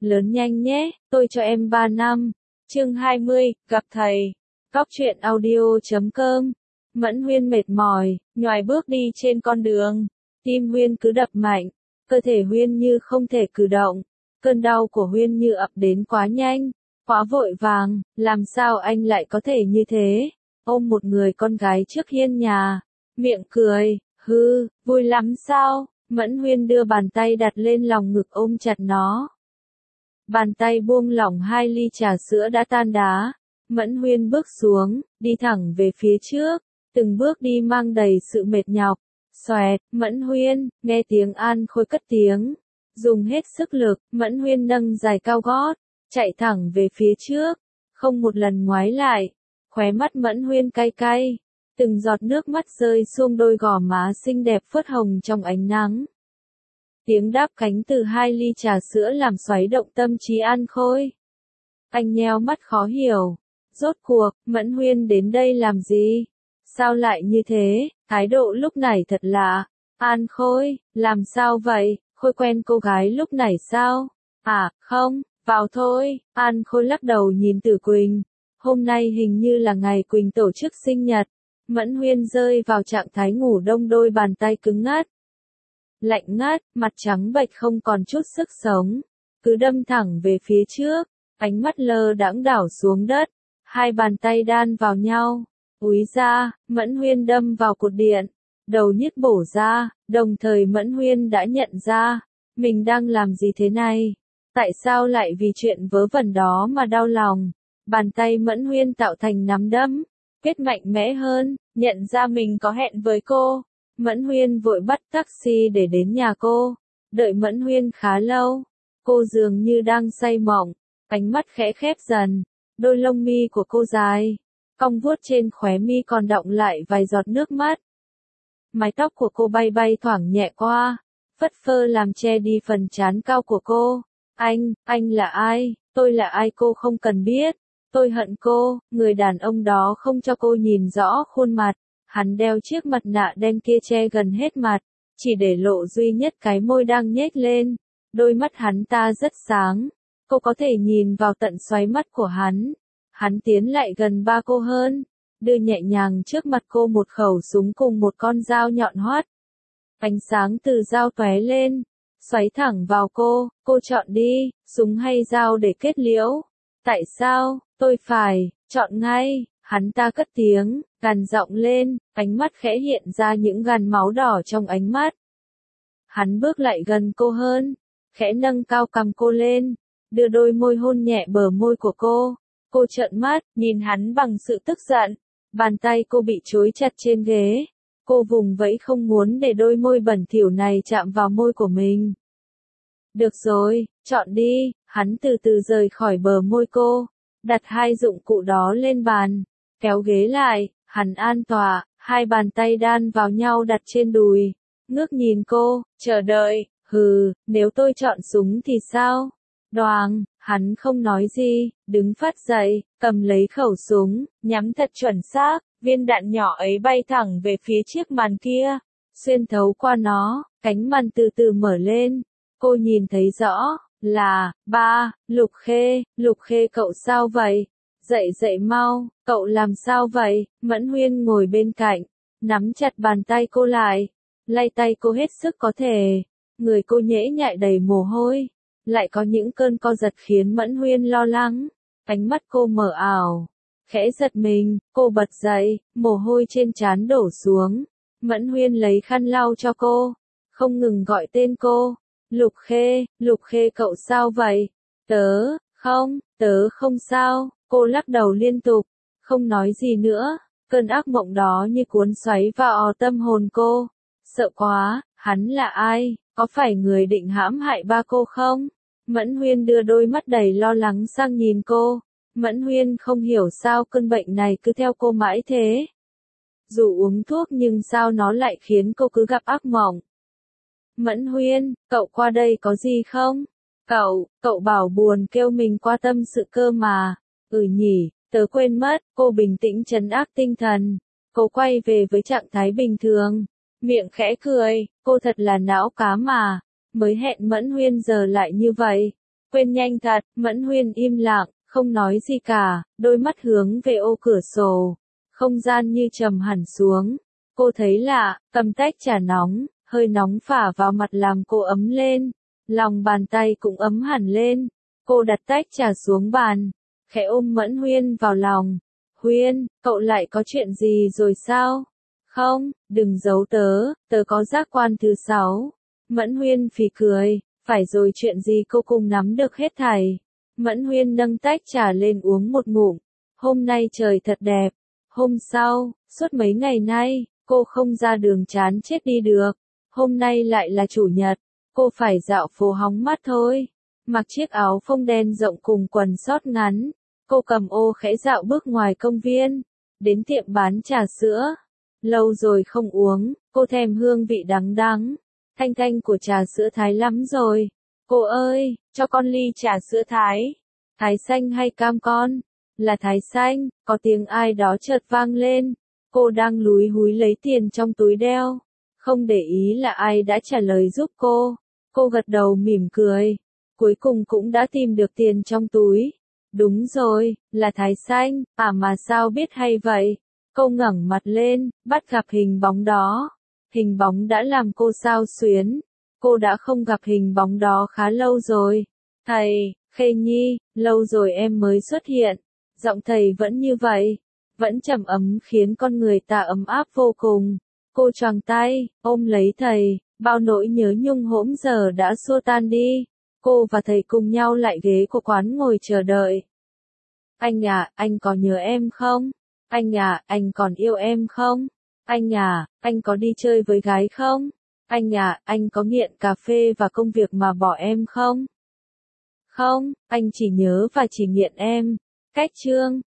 lớn nhanh nhé, tôi cho em 3 năm. Chương 20, gặp thầy. Góc truyện audio.com. Mẫn Huyên mệt mỏi, nhoài bước đi trên con đường. Tim Huyên cứ đập mạnh, cơ thể Huyên như không thể cử động. Cơn đau của Huyên như ập đến quá nhanh, quá vội vàng, làm sao anh lại có thể như thế? Ôm một người con gái trước hiên nhà, miệng cười, vui lắm sao? Mẫn Huyên đưa bàn tay đặt lên lòng ngực ôm chặt nó. Bàn tay buông lỏng 2 ly trà sữa đã tan đá. Mẫn Huyên bước xuống, đi thẳng về phía trước, từng bước đi mang đầy sự mệt nhọc. Xoẹt, Mẫn Huyên, nghe tiếng An Khôi cất tiếng. Dùng hết sức lực, Mẫn Huyên nâng giày cao gót, chạy thẳng về phía trước, không một lần ngoái lại. Khóe mắt Mẫn Huyên cay cay, từng giọt nước mắt rơi xuống đôi gò má xinh đẹp phớt hồng trong ánh nắng. Tiếng đáp cánh từ 2 ly trà sữa làm xoáy động tâm trí An Khôi. Anh nheo mắt khó hiểu. Rốt cuộc, Mẫn Huyên đến đây làm gì? Sao lại như thế? Thái độ lúc này thật lạ. An Khôi, làm sao vậy? Khôi quen cô gái lúc này sao? À, không, vào thôi. An Khôi lắc đầu nhìn Tử Quỳnh. Hôm nay hình như là ngày Quỳnh tổ chức sinh nhật. Mẫn Huyên rơi vào trạng thái ngủ đông, đôi bàn tay cứng ngắt. Lạnh ngắt, mặt trắng bệch không còn chút sức sống. Cứ đâm thẳng về phía trước, ánh mắt lơ đãng đảo xuống đất. 2 bàn tay đan vào nhau. Úi ra, Mẫn Huyên đâm vào cột điện. Đầu nhức bổ ra, đồng thời Mẫn Huyên đã nhận ra. Mình đang làm gì thế này? Tại sao lại vì chuyện vớ vẩn đó mà đau lòng? Bàn tay Mẫn Huyên tạo thành nắm đấm. Kết mạnh mẽ hơn, nhận ra mình có hẹn với cô. Mẫn Huyên vội bắt taxi để đến nhà cô. Đợi Mẫn Huyên khá lâu. Cô dường như đang say mộng. Ánh mắt khẽ khép dần. Đôi lông mi của cô dài, cong vuốt trên khóe mi còn đọng lại vài giọt nước mắt. Mái tóc của cô bay bay thoảng nhẹ qua, phất phơ làm che đi phần trán cao của cô. Anh là ai? Tôi là ai cô không cần biết. Tôi hận cô. Người đàn ông đó không cho cô nhìn rõ khuôn mặt. Hắn đeo chiếc mặt nạ đen kia che gần hết mặt, chỉ để lộ duy nhất cái môi đang nhếch lên. Đôi mắt hắn ta rất sáng. Cô có thể nhìn vào tận xoáy mắt của hắn. Hắn tiến lại gần ba cô hơn, đưa nhẹ nhàng trước mặt cô một khẩu súng cùng một con dao nhọn hoắt. Ánh sáng từ dao tóe lên, xoáy thẳng vào cô chọn đi, súng hay dao để kết liễu. Tại sao, tôi phải, chọn ngay, hắn ta cất tiếng, gằn giọng lên, ánh mắt khẽ hiện ra những gàn máu đỏ trong ánh mắt. Hắn bước lại gần cô hơn, khẽ nâng cao cằm cô lên. Đưa đôi môi hôn nhẹ bờ môi của cô. Cô trợn mắt, nhìn hắn bằng sự tức giận. Bàn tay cô bị trói chặt trên ghế. Cô vùng vẫy không muốn để đôi môi bẩn thỉu này chạm vào môi của mình. Được rồi, chọn đi. Hắn từ từ rời khỏi bờ môi cô. Đặt 2 dụng cụ đó lên bàn. Kéo ghế lại, hắn an tọa. 2 bàn tay đan vào nhau đặt trên đùi. Ngước nhìn cô, chờ đợi. Nếu tôi chọn súng thì sao? Đoàng, hắn không nói gì, đứng phát dậy, cầm lấy khẩu súng, nhắm thật chuẩn xác, viên đạn nhỏ ấy bay thẳng về phía chiếc màn kia, xuyên thấu qua nó, cánh màn từ từ mở lên, cô nhìn thấy rõ, là, Lục Khê cậu sao vậy? Dậy mau, cậu làm sao vậy? Mẫn Huyên ngồi bên cạnh, nắm chặt bàn tay cô lại, lay tay cô hết sức có thể, người cô nhễ nhại đầy mồ hôi. Lại có những cơn co giật khiến Mẫn Huyên lo lắng. Ánh mắt cô mở ảo. Khẽ giật mình, cô bật dậy, mồ hôi trên trán đổ xuống. Mẫn Huyên lấy khăn lau cho cô. Không ngừng gọi tên cô. Lục Khê cậu sao vậy? Tớ không sao. Cô lắc đầu liên tục. Không nói gì nữa. Cơn ác mộng đó như cuốn xoáy vào tâm hồn cô. Sợ quá, hắn là ai? Có phải người định hãm hại ba cô không? Mẫn Huyên đưa đôi mắt đầy lo lắng sang nhìn cô. Mẫn Huyên không hiểu sao cơn bệnh này cứ theo cô mãi thế. Dù uống thuốc nhưng sao nó lại khiến cô cứ gặp ác mộng. Mẫn Huyên, cậu qua đây có gì không? Cậu bảo buồn kêu mình qua tâm sự cơ mà. Nhỉ, tớ quên mất. Cô bình tĩnh trấn áp tinh thần. Cô quay về với trạng thái bình thường. Miệng khẽ cười, cô thật là não cá mà. Mới hẹn Mẫn Huyên giờ lại như vậy. Quên nhanh thật, Mẫn Huyên im lặng, không nói gì cả, đôi mắt hướng về ô cửa sổ. Không gian như trầm hẳn xuống. Cô thấy lạ, cầm tách trà nóng, hơi nóng phả vào mặt làm cô ấm lên. Lòng bàn tay cũng ấm hẳn lên. Cô đặt tách trà xuống bàn, khẽ ôm Mẫn Huyên vào lòng. Huyên, cậu lại có chuyện gì rồi sao? Không, đừng giấu tớ, tớ có giác quan thứ 6. Mẫn Huyên phì cười, phải rồi chuyện gì cô cùng nắm được hết thảy. Mẫn Huyên nâng tách trà lên uống một ngụm. Hôm nay trời thật đẹp. Hôm sau, suốt mấy ngày nay, cô không ra đường chán chết đi được. Hôm nay lại là chủ nhật, cô phải dạo phố hóng mát thôi. Mặc chiếc áo phông đen rộng cùng quần sót ngắn. Cô cầm ô khẽ dạo bước ngoài công viên. Đến tiệm bán trà sữa. Lâu rồi không uống, cô thèm hương vị đắng đắng. Thanh thanh của trà sữa Thái lắm rồi. Cô ơi, cho con ly trà sữa Thái. Thái xanh hay cam con? Là Thái xanh, có tiếng ai đó chợt vang lên. Cô đang lúi húi lấy tiền trong túi đeo. Không để ý là ai đã trả lời giúp cô. Cô gật đầu mỉm cười. Cuối cùng cũng đã tìm được tiền trong túi. Đúng rồi, là Thái xanh, mà sao biết hay vậy? Cô ngẩng mặt lên, bắt gặp hình bóng đó. Hình bóng đã làm cô xao xuyến. Cô đã không gặp hình bóng đó khá lâu rồi. Thầy, Khê Nhi, lâu rồi em mới xuất hiện. Giọng thầy vẫn như vậy, vẫn trầm ấm khiến con người ta ấm áp vô cùng. Cô choàng tay, ôm lấy thầy, bao nỗi nhớ nhung hỗn giờ đã xua tan đi. Cô và thầy cùng nhau lại ghế của quán ngồi chờ đợi. Anh à, anh có nhớ em không? Anh à, anh còn yêu em không? Anh à, anh có đi chơi với gái không? Anh à, anh có nghiện cà phê và công việc mà bỏ em không? Không, anh chỉ nhớ và chỉ nghiện em. Cách chương